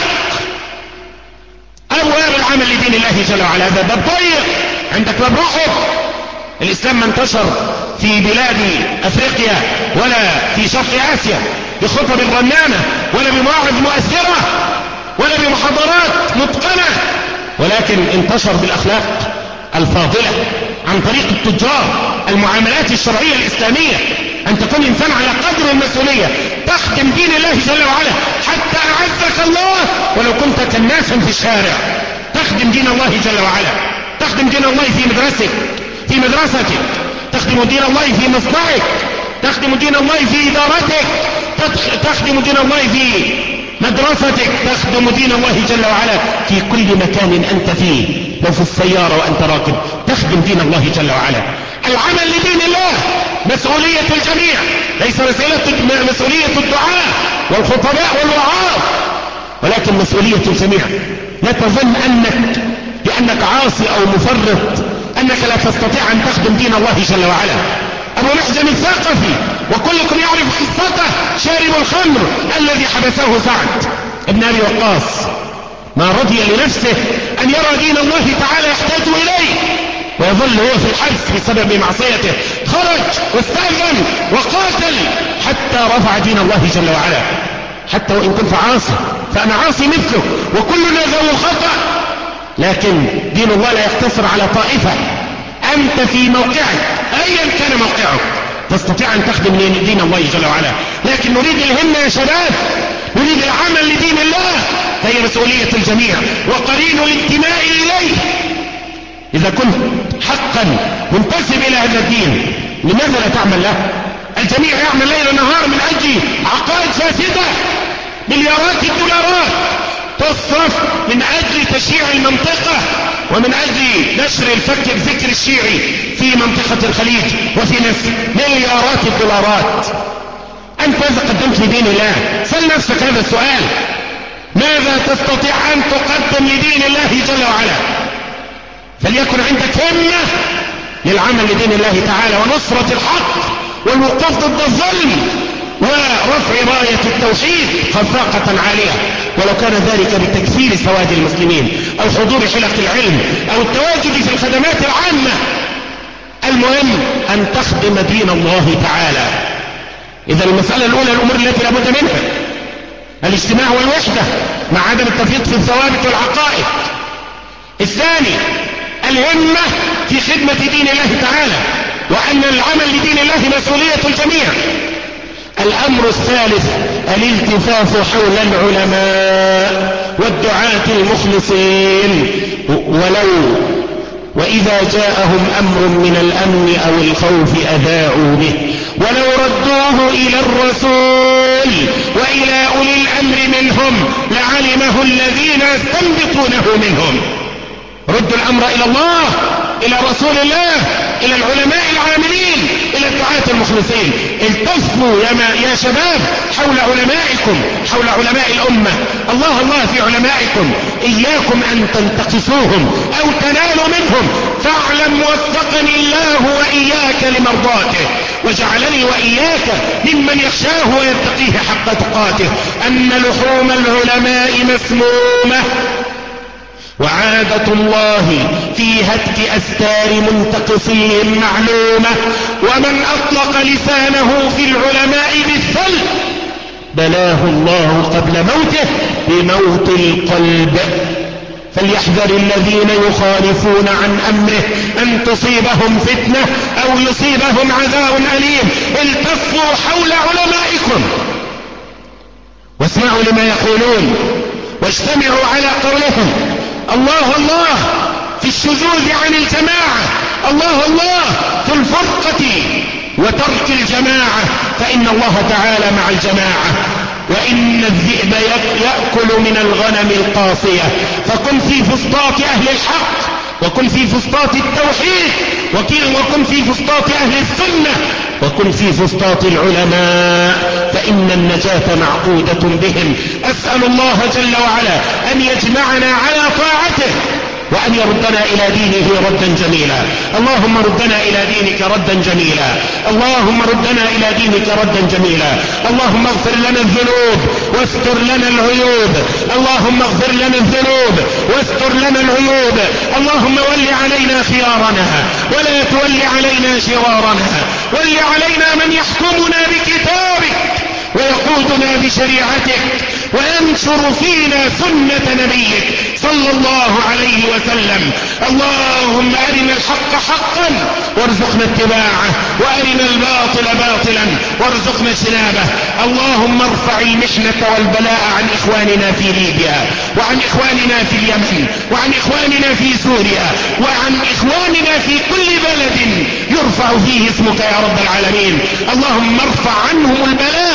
أبواب العمل لدين الله جل وعلا، هذا باب ضيق. عندك باب رحب. الإسلام ما انتشر في بلاد أفريقيا ولا في شرق آسيا بخطب رنانة ولا بمواعظ مؤثرة ولا بمحاضرات متقنة، ولكن انتشر بالأخلاق الفاضلة عن طريق التجار، المعاملات الشرعية الإسلامية، أن تكون إنسان على قدر المسؤولية، تخدم دين الله جل وعلا حتى أعزك الله ولو كنت كالناس في الشارع. تخدم دين الله جل وعلا، تخدم دين الله في مدرستك في مدرستك، تخدم دين الله في مصنعك، تخدم دين الله في إدارتك، تخدم دين الله في مدرستك، تخدم دين الله جل وعلا في كل مكان أنت فيه، لو في السيارة وأنت راكب تخدم دين الله جل وعلا. العمل لدين الله مسؤولية الجميع، ليس مسؤولية الدعاة والخطباء والوعاظ، ولكن مسؤولية الجميع. لا تظن أنك لأنك عاصي أو مفرط أنك لا تستطيع أن تخدم دين الله جل وعلا. أبو محزن الثقفي وكلكم يعرف قصته، شارب الخمر الذي حبسه سعد ابن أبي وقاص، ما رضي لنفسه أن يرى دين الله تعالى يحتاج إليه ويظل هو في الحبس بسبب معصيته، خرج واستأذن وقاتل حتى رفع دين الله جل وعلا. حتى وإن كنت عاصي فأنا عاصي مثلك وكلنا ذو الخطأ، لكن دين الله لا يقتصر على طائفة. أنت في موقعك أيا كان موقعك تستطيع أن تخدم دين الله جل وعلا، لكن نريد الهمة يا شباب، نريد العمل لدين الله، فهي مسؤولية الجميع وقرين الانتماء إليه. إذا كنت حقا منتسب إلى هذا الدين لماذا لا تعمل له؟ الجميع يعمل ليل نهار من أجل عقائد فاسدة، مليارات الدولارات تصرف من أجل تشييع المنطقة ومن أجل نشر الفك الفكر الشيعي في منطقة الخليج وفي مصر، مليارات الدولارات. أنت إذا قدمت لدين الله سل نفسك هذا السؤال، ماذا تستطيع أن تقدم لدين الله جل وعلا؟ فليكن عندك همة للعمل لدين الله تعالى ونصرة الحق والوقوف ضد الظلم ورفع راية التوحيد خفاقة عالية، ولو كان ذلك بتكفير سواد المسلمين أو حضور حلق العلم أو التواجد في الخدمات العامة. المهم أن تخدم دين الله تعالى. إذا المسألة الأولى الأمور التي لابد منها الاجتماع والوحدة مع عدم التفريط في الثوابت والعقائد. الثاني الهمة في خدمة دين الله تعالى، وأن العمل لدين الله مسؤولية الجميع. الأمر الثالث الالتفاف حول العلماء والدعاة المخلصين، ولو وإذا جاءهم أمر من الأمن أو الخوف أذاعوا به، ولو ردوه إلى الرسول وإلى أولي الأمر منهم لعلمه الذين يستنبطونه منهم. ردوا الأمر إلى الله، إلى رسول الله، إلى العلماء العاملين، إلى الدعاة المخلصين. التفوا يا, يا شباب حول علمائكم، حول علماء الأمة. الله الله في علمائكم، إياكم أن تنتقصوهم أو تنالوا منهم. فاعلم وفقني الله وإياك لمرضاته وجعلني وإياك ممن يخشاه ويتقيه حق تقاته أن لحوم العلماء مسمومة، وعادة الله في هتك أستار منتقصين معلومة، ومن أطلق لسانه في العلماء بالثل بلاه الله قبل موته بموت القلب. فليحذر الذين يخالفون عن أمره أن تصيبهم فتنة أو يصيبهم عذاب أليم. التفوا حول علمائكم واسمعوا لما يقولون واجتمعوا على قولهم. الله الله في الشذوذ عن الجماعة، الله الله في الفرقة وترك الجماعة، فإن الله تعالى مع الجماعة. وإن الذئب يأكل من الغنم القاصية، فكن في فسطاط أهل الحق وكن في فسطاط التوحيد وكن في فسطاط أهل السنة وكن في فسطاط العلماء، فإن النجاة معقودة بهم. أسأل الله جل وعلا أن يجمعنا على طاعته وأن يردنا إلى دينه ردا جميلا. اللهم ردنا إلى دينك ردا جميلا، اللهم ردنا إلى دينك ردا جميلا. اللهم اغفر لنا الذنوب واستر لنا العيوب، اللهم اغفر لنا الذنوب واستر لنا العيوب. اللهم ول علينا خيارنا ولا تول علينا شرارنا، ول علينا من يحكمنا بكتابك ويقودنا بشريعتك وينشر فينا سنة نبيك صلى الله عليه وسلم. اللهم أرنا الحق حقا وارزقنا اتباعه، وأرنا الباطل باطلا وارزقنا اجتنابه. اللهم ارفع المحنة والبلاء عن إخواننا في ليبيا، وعن إخواننا في اليمن، وعن إخواننا في سوريا، وعن إخواننا في كل بلد يرفع فيه اسمك يا رب العالمين. اللهم ارفع عنهم البلاء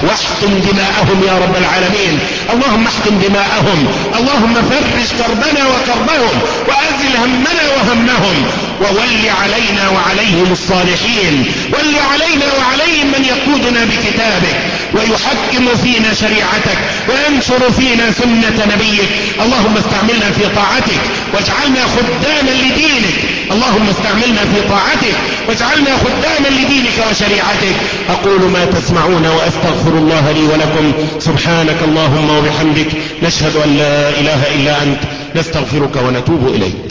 واحقن دماءهم يا رب العالمين. اللهم احقن دماءهم، اللهم فرج كربنا وكربهم، وأزل همنا وهمهم، وول علينا وعليهم الصالحين، ول علينا وعليهم من يقودنا بكتابك ويحكم فينا شريعتك وينشر فينا سنة نبيك. اللهم استعملنا في طاعتك واجعلنا خداما لدينك، اللهم استعملنا في طاعتك واجعلنا خداما لدينك وشريعتك. أقول ما تسمعون وأستغفر الله لي ولكم. سبحانك اللهم وبحمدك، نشهد أن لا إله إلا أنت، نستغفرك ونتوب إليك.